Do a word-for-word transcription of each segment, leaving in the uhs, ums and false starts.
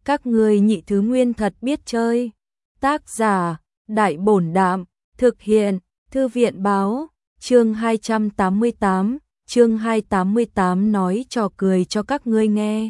Các ngươi nhị thứ nguyên thật biết chơi. Tác giả, Đại Bổn Đạm, thực hiện, Thư viện Báo, chương hai trăm tám mươi tám, chương hai trăm tám mươi tám nói trò cười cho các ngươi nghe.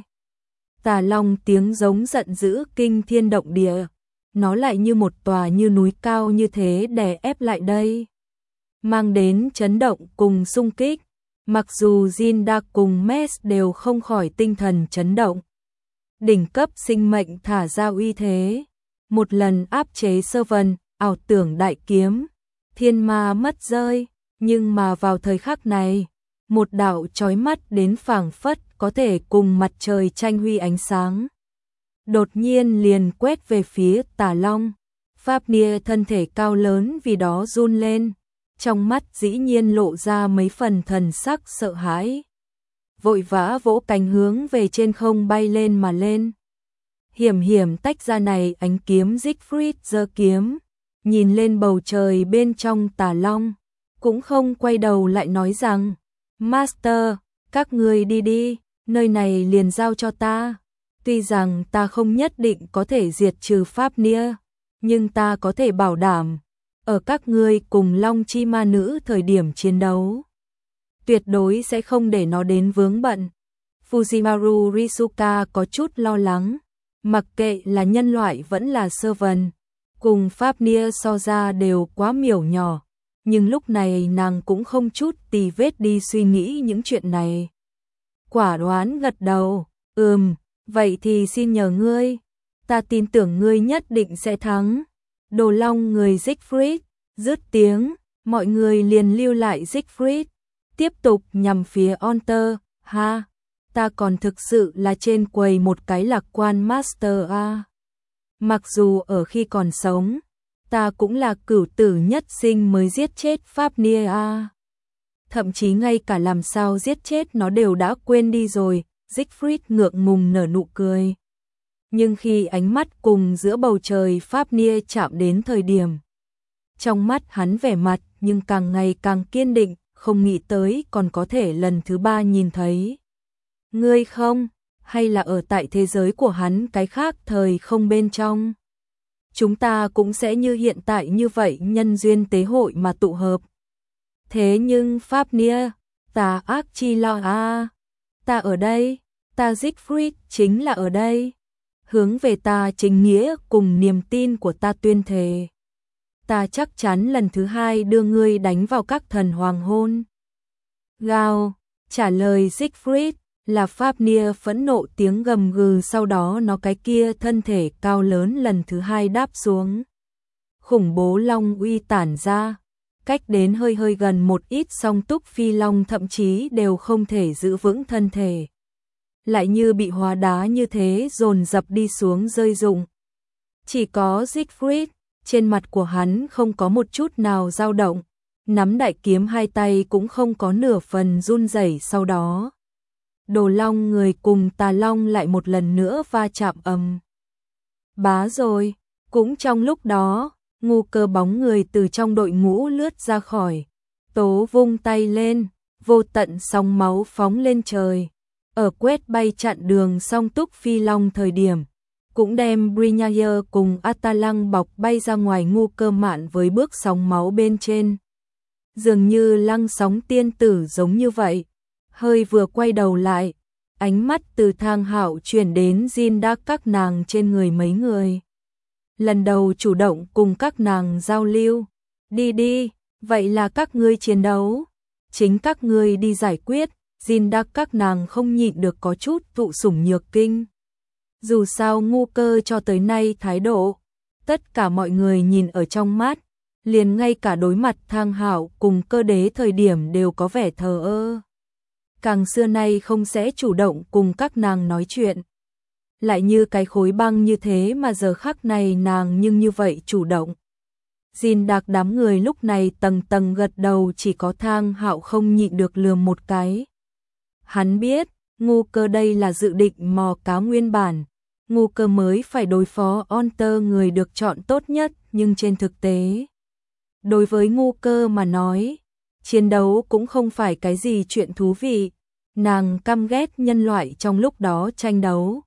Tà Long tiếng giống giận dữ kinh thiên động địa, nó lại như một tòa như núi cao như thế đè ép lại đây, mang đến chấn động cùng xung kích. Mặc dù Jinda cùng Mes đều không khỏi tinh thần chấn động. Đỉnh cấp sinh mệnh thả ra uy thế, một lần áp chế sơ vần, ảo tưởng đại kiếm, thiên ma mất rơi, nhưng mà vào thời khắc này, một đạo chói mắt đến phảng phất có thể cùng mặt trời tranh huy ánh sáng. Đột nhiên liền quét về phía Tà Long, Fafnir thân thể cao lớn vì đó run lên, trong mắt dĩ nhiên lộ ra mấy phần thần sắc sợ hãi. Vội vã vỗ cánh hướng về trên không bay lên mà lên. Hiểm hiểm tách ra này ánh kiếm Siegfried giơ kiếm, nhìn lên bầu trời bên trong Tà Long, cũng không quay đầu lại nói rằng, Master, các ngươi đi đi, nơi này liền giao cho ta. Tuy rằng ta không nhất định có thể diệt trừ Fafnir, nhưng ta có thể bảo đảm, ở các ngươi cùng Long Chi Ma Nữ thời điểm chiến đấu, tuyệt đối sẽ không để nó đến vướng bận. Fujimaru Risuka có chút lo lắng, mặc kệ là nhân loại vẫn là sơ vần, cùng Fafnir so ra đều quá miểu nhỏ, nhưng lúc này nàng cũng không chút tì vết đi suy nghĩ những chuyện này. Quả đoán gật đầu, ừm, vậy thì xin nhờ ngươi, ta tin tưởng ngươi nhất định sẽ thắng. Đồ Long người Siegfried, dứt tiếng, mọi người liền lưu lại Siegfried, tiếp tục nhằm phía Onter. Ha, ta còn thực sự là trên quầy một cái lạc quan Master a. Mặc dù ở khi còn sống, ta cũng là cửu tử nhất sinh mới giết chết Fafnir a. Thậm chí ngay cả làm sao giết chết nó đều đã quên đi rồi. Siegfried ngượng ngùng nở nụ cười. Nhưng khi ánh mắt cùng giữa bầu trời Fafnir chạm đến thời điểm, trong mắt hắn vẻ mặt nhưng càng ngày càng kiên định, không nghĩ tới còn có thể lần thứ ba nhìn thấy. Ngươi không, hay là ở tại thế giới của hắn cái khác thời không bên trong. Chúng ta cũng sẽ như hiện tại như vậy nhân duyên tế hội mà tụ hợp. Thế nhưng Fafnir, ta ác chi lo a, ta ở đây, ta Siegfried chính là ở đây. Hướng về ta chính nghĩa cùng niềm tin của ta tuyên thề. Ta chắc chắn lần thứ hai đưa ngươi đánh vào các thần hoàng hôn. Gào, trả lời Siegfried là Fafnir phẫn nộ tiếng gầm gừ, sau đó nó cái kia thân thể cao lớn lần thứ hai đáp xuống. Khủng bố long uy tản ra, cách đến hơi hơi gần một ít song túc phi long thậm chí đều không thể giữ vững thân thể. Lại như bị hóa đá như thế dồn dập đi xuống rơi rụng. Chỉ có Siegfried, trên mặt của hắn không có một chút nào dao động, nắm đại kiếm hai tay cũng không có nửa phần run rẩy. Sau đó, Đồ Long người cùng Tà Long lại một lần nữa va chạm ầm. Bá rồi, cũng trong lúc đó, ngu cơ bóng người từ trong đội ngũ lướt ra khỏi, tố vung tay lên, vô tận sóng máu phóng lên trời. Ở quét bay chặn đường song túc phi long thời điểm, cũng đem Brynjaer cùng Atalang bọc bay ra ngoài. Ngu cơ mạn với bước sóng máu bên trên, dường như lăng sóng tiên tử giống như vậy. Hơi vừa quay đầu lại, ánh mắt từ Thang Hạo chuyển đến Jinda các nàng trên người mấy người. Lần đầu chủ động cùng các nàng giao lưu. Đi đi, vậy là các ngươi chiến đấu, chính các ngươi đi giải quyết. Jinda các nàng không nhịn được có chút thụ sủng nhược kinh. Dù sao ngu cơ cho tới nay thái độ, tất cả mọi người nhìn ở trong mắt, liền ngay cả đối mặt Thang Hạo cùng cơ đế thời điểm đều có vẻ thờ ơ. Càng xưa nay không sẽ chủ động cùng các nàng nói chuyện. Lại như cái khối băng như thế mà giờ khắc này nàng nhưng như vậy chủ động. Jinda đám người lúc này tầng tầng gật đầu, chỉ có Thang Hạo không nhịn được lườm một cái. Hắn biết, ngu cơ đây là dự định mò cá nguyên bản, ngu cơ mới phải đối phó Onter người được chọn tốt nhất, nhưng trên thực tế, đối với ngu cơ mà nói, chiến đấu cũng không phải cái gì chuyện thú vị, nàng căm ghét nhân loại trong lúc đó tranh đấu,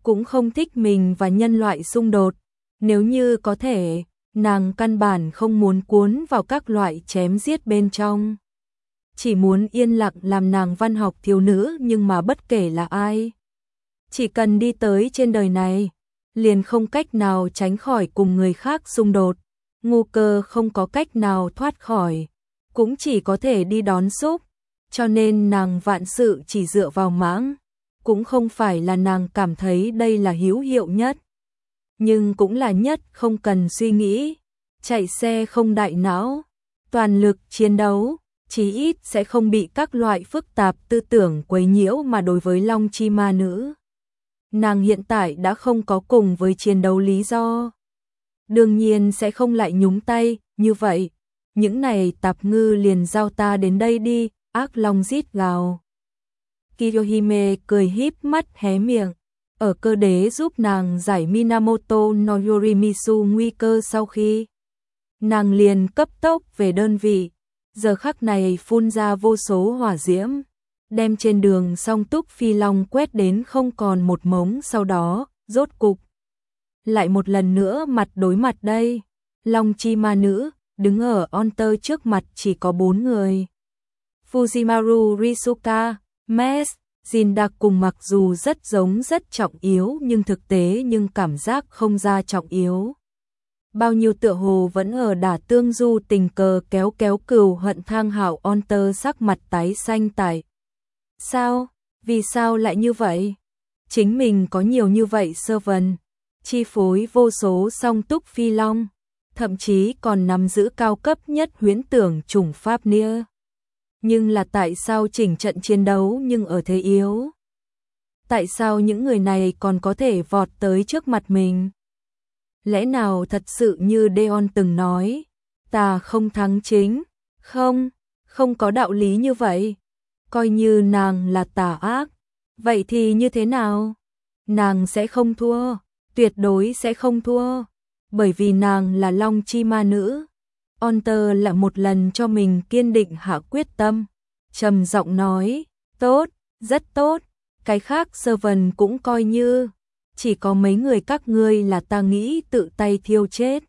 cũng không thích mình và nhân loại xung đột. Nếu như có thể, nàng căn bản không muốn cuốn vào các loại chém giết bên trong. Chỉ muốn yên lặng làm nàng văn học thiếu nữ, nhưng mà bất kể là ai, chỉ cần đi tới trên đời này, liền không cách nào tránh khỏi cùng người khác xung đột. Ngu Cơ không có cách nào thoát khỏi, cũng chỉ có thể đi đón giúp, cho nên nàng vạn sự chỉ dựa vào mãng. Cũng không phải là nàng cảm thấy đây là hữu hiệu nhất, nhưng cũng là nhất không cần suy nghĩ, chạy xe không đại não, toàn lực chiến đấu, chí ít sẽ không bị các loại phức tạp tư tưởng quấy nhiễu. Mà đối với Long Chi Ma Nữ, nàng hiện tại đã không có cùng với chiến đấu lý do, đương nhiên sẽ không lại nhúng tay. Như vậy, những này tạp ngư liền giao ta đến đây đi. Ác long rít gào. Kiyohime cười híp mắt hé miệng, ở cơ đế giúp nàng giải Minamoto no Yorimizu nguy cơ sau khi nàng liền cấp tốc về đơn vị, giờ khắc này phun ra vô số hỏa diễm, đem trên đường Song Túc Phi Long quét đến không còn một mống. Sau đó, rốt cục lại một lần nữa mặt đối mặt đây, Long Chi Ma Nữ đứng ở Onter trước mặt chỉ có bốn người. Fujimaru Risuka, Mes, Jindak cùng mặc dù rất giống rất trọng yếu nhưng thực tế nhưng cảm giác không ra trọng yếu. Bao nhiêu tựa hồ vẫn ở đả tương du tình cờ kéo kéo cừu hận. Thang Hạo Onter sắc mặt tái xanh. Tại sao? Vì sao lại như vậy? Chính mình có nhiều như vậy servant, chi phối vô số Song Túc Phi Long, thậm chí còn nắm giữ cao cấp nhất huyễn tưởng chủng pháp nia. Nhưng là tại sao chỉnh trận chiến đấu nhưng ở thế yếu? Tại sao những người này còn có thể vọt tới trước mặt mình? Lẽ nào thật sự như Deon từng nói, ta không thắng chính? Không, không có đạo lý như vậy. Coi như nàng là tà ác, vậy thì như thế nào? Nàng sẽ không thua, tuyệt đối sẽ không thua, bởi vì nàng là Long Chi Ma Nữ. Onter lại một lần cho mình kiên định hạ quyết tâm, trầm giọng nói, tốt, rất tốt, cái khác servant cũng coi như, chỉ có mấy người các ngươi là ta nghĩ tự tay thiêu chết.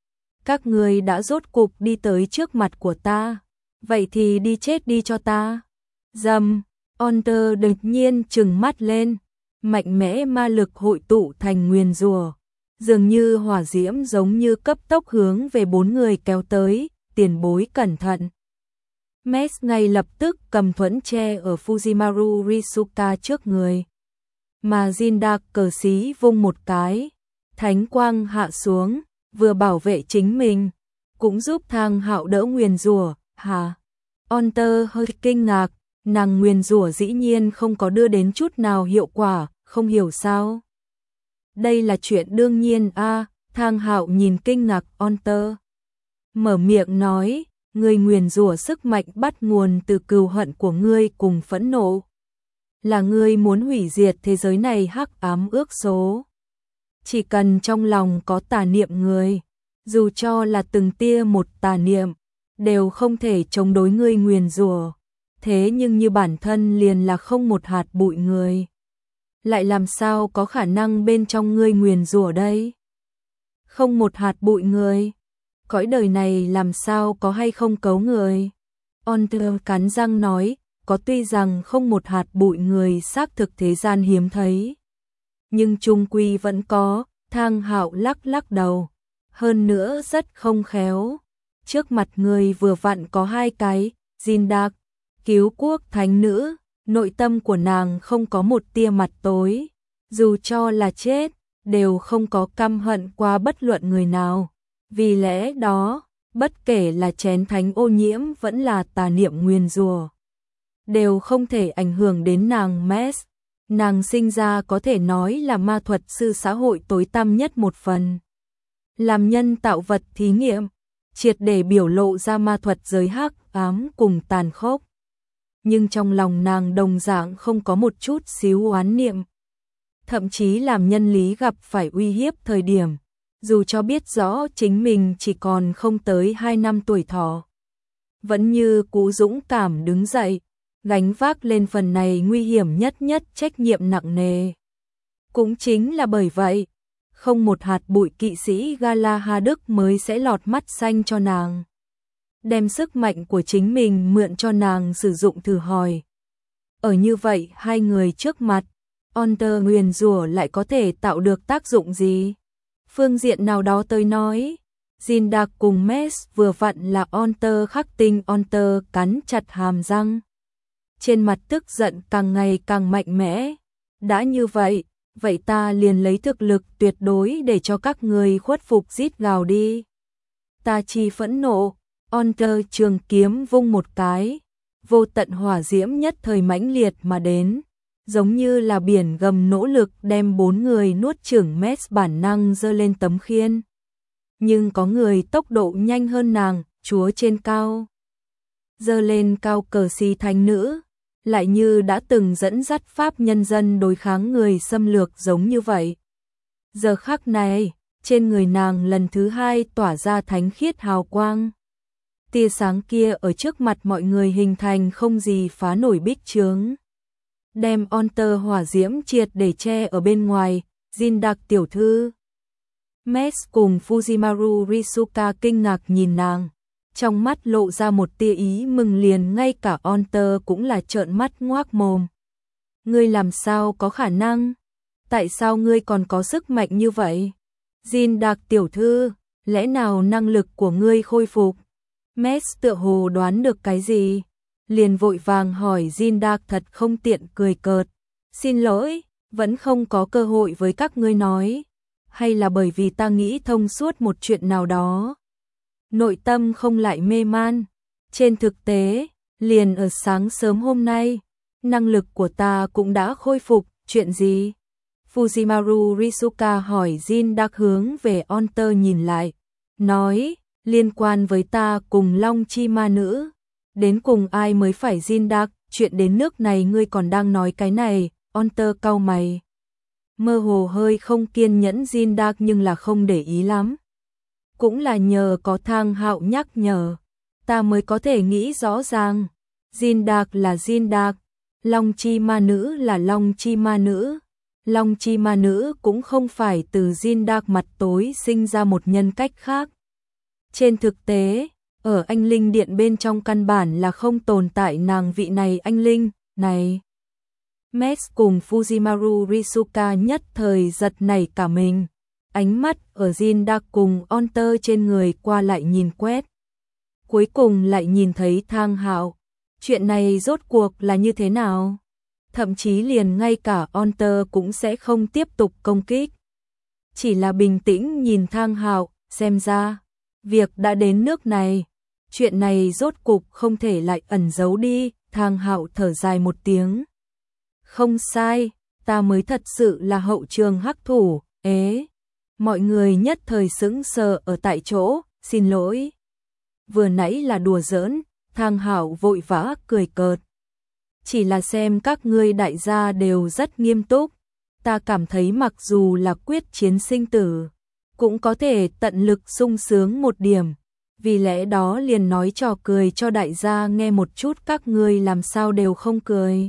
Các ngươi đã rốt cục đi tới trước mặt của ta, vậy thì đi chết đi cho ta. Dầm, Onter đột nhiên trừng mắt lên, mạnh mẽ ma lực hội tụ thành nguyền rủa, dường như hỏa diễm giống như cấp tốc hướng về bốn người kéo tới. Tiền bối cẩn thận. Mes ngay lập tức cầm thuẫn tre ở Fujimaru Risuka trước người, mà Jindak cờ xí vung một cái, thánh quang hạ xuống, vừa bảo vệ chính mình, cũng giúp Thang Hạo đỡ nguyền rủa. Hả? Onter hơi kinh ngạc, nàng nguyền rủa dĩ nhiên không có đưa đến chút nào hiệu quả, không hiểu sao. Đây là chuyện đương nhiên a. À, Thang Hạo nhìn kinh ngạc Onter, mở miệng nói, ngươi nguyền rủa sức mạnh bắt nguồn từ cừu hận của ngươi cùng phẫn nộ, là ngươi muốn hủy diệt thế giới này hắc ám ước số. Chỉ cần trong lòng có tà niệm người, dù cho là từng tia một tà niệm, đều không thể chống đối ngươi nguyền rủa. Thế nhưng như bản thân liền là không một hạt bụi người, lại làm sao có khả năng bên trong ngươi nguyền rủa đây? Không một hạt bụi người, cõi đời này làm sao có hay không cấu người? Onter cắn răng nói, có, tuy rằng không một hạt bụi người xác thực thế gian hiếm thấy, nhưng chung quy vẫn có. Thang Hạo lắc lắc đầu, hơn nữa rất không khéo. Trước mặt người vừa vặn có hai cái, Jindak, cứu quốc thánh nữ, nội tâm của nàng không có một tia mặt tối, dù cho là chết, đều không có căm hận qua bất luận người nào. Vì lẽ đó, bất kể là chén thánh ô nhiễm vẫn là tà niệm nguyền rủa, đều không thể ảnh hưởng đến nàng Mes. Nàng sinh ra có thể nói là ma thuật sư xã hội tối tăm nhất một phần. Làm nhân tạo vật thí nghiệm, triệt để biểu lộ ra ma thuật giới hắc ám cùng tàn khốc. Nhưng trong lòng nàng đồng dạng không có một chút xíu oán niệm. Thậm chí làm nhân lý gặp phải uy hiếp thời điểm, dù cho biết rõ chính mình chỉ còn không tới hai năm tuổi thọ, vẫn như cũ dũng cảm đứng dậy, gánh vác lên phần này nguy hiểm nhất nhất trách nhiệm nặng nề. Cũng chính là bởi vậy, không một hạt bụi kỵ sĩ Galahad mới sẽ lọt mắt xanh cho nàng. Đem sức mạnh của chính mình mượn cho nàng sử dụng thử hỏi. Ở như vậy hai người trước mặt, Onter nguyền rủa lại có thể tạo được tác dụng gì? Phương diện nào đó tôi nói, Zindak cùng Mes vừa vặn là Onter khắc tinh. Onter cắn chặt hàm răng. Trên mặt tức giận càng ngày càng mạnh mẽ. Đã như vậy, vậy ta liền lấy thực lực tuyệt đối để cho các người khuất phục rít gào đi. Ta chi phẫn nộ, Onter trường kiếm vung một cái, vô tận hỏa diễm nhất thời mãnh liệt mà đến, giống như là biển gầm nỗ lực đem bốn người nuốt chửng. Mes bản năng giơ lên tấm khiên. Nhưng có người tốc độ nhanh hơn nàng, chúa trên cao. Giơ lên cao cờ xì thánh nữ, lại như đã từng dẫn dắt Pháp nhân dân đối kháng người xâm lược giống như vậy. Giờ khắc này, trên người nàng lần thứ hai tỏa ra thánh khiết hào quang. Tia sáng kia ở trước mặt mọi người hình thành không gì phá nổi bích chướng. Đem Onter hỏa diễm triệt để che ở bên ngoài. Zindak tiểu thư. Mes cùng Fujimaru Risuka kinh ngạc nhìn nàng. Trong mắt lộ ra một tia ý mừng, liền ngay cả Onter cũng là trợn mắt ngoác mồm. Ngươi làm sao có khả năng? Tại sao ngươi còn có sức mạnh như vậy? Zindak tiểu thư, lẽ nào năng lực của ngươi khôi phục? Mes tựa hồ đoán được cái gì, liền vội vàng hỏi Zindak thật không tiện cười cợt. Xin lỗi, vẫn không có cơ hội với các ngươi nói. Hay là bởi vì ta nghĩ thông suốt một chuyện nào đó? Nội tâm không lại mê man. Trên thực tế, liền ở sáng sớm hôm nay, năng lực của ta cũng đã khôi phục. Chuyện gì? Fujimaru Risuka hỏi. Zindak hướng về Onter nhìn lại, nói, liên quan với ta cùng Long Chi ma nữ. Đến cùng ai mới phải? Zindak, chuyện đến nước này ngươi còn đang nói cái này? Onter cau mày, mơ hồ hơi không kiên nhẫn. Zindak nhưng là không để ý lắm. Cũng là nhờ có Thang Hạo nhắc nhở, ta mới có thể nghĩ rõ ràng. Zindak là Zindak, Long Chi ma nữ là Long Chi ma nữ. Long Chi ma nữ cũng không phải từ Zindak mặt tối sinh ra một nhân cách khác. Trên thực tế, ở anh linh điện bên trong căn bản là không tồn tại nàng vị này anh linh này. Mes cùng Fujimaru Risuka nhất thời giật nảy cả mình. Ánh mắt ở Zindak cùng Onter trên người qua lại nhìn quét. Cuối cùng lại nhìn thấy Thang Hạo. Chuyện này rốt cuộc là như thế nào? Thậm chí liền ngay cả Onter cũng sẽ không tiếp tục công kích. Chỉ là bình tĩnh nhìn Thang Hạo, xem ra việc đã đến nước này. Chuyện này rốt cục không thể lại ẩn giấu đi. Thang Hạo thở dài một tiếng. Không sai, ta mới thật sự là hậu trường hắc thủ. Ế, mọi người nhất thời sững sờ ở tại chỗ. Xin lỗi, vừa nãy là đùa giỡn. Thang Hạo vội vã cười cợt. Chỉ là xem các ngươi đại gia đều rất nghiêm túc. Ta cảm thấy mặc dù là quyết chiến sinh tử, cũng có thể tận lực sung sướng một điểm. Vì lẽ đó liền nói trò cười cho đại gia nghe một chút. Các ngươi làm sao đều không cười?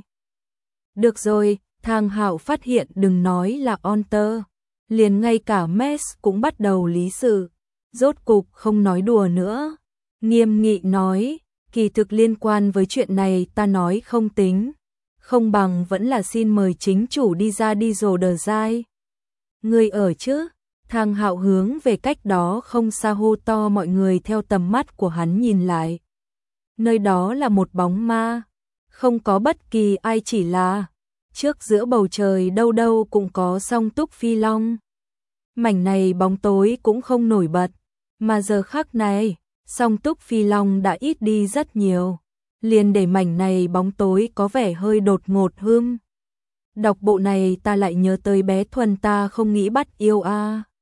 Được rồi, Thang Hạo phát hiện đừng nói là Onter, liền ngay cả Mes cũng bắt đầu lý sự. Rốt cục không nói đùa nữa, nghiêm nghị nói, kỳ thực liên quan với chuyện này ta nói không tính, không bằng vẫn là xin mời chính chủ đi ra đi rồi đờ dai. Ngươi ở chứ? Thang Hạo hướng về cách đó không xa hô to. Mọi người theo tầm mắt của hắn nhìn lại. Nơi đó là một bóng ma, không có bất kỳ ai, chỉ là trước giữa bầu trời đâu đâu cũng có song túc phi long. Mảnh này bóng tối cũng không nổi bật, mà giờ khắc này, song túc phi long đã ít đi rất nhiều, liền để mảnh này bóng tối có vẻ hơi đột ngột hưm. Đọc bộ này ta lại nhớ tới bé Thuần ta không nghĩ bắt yêu a.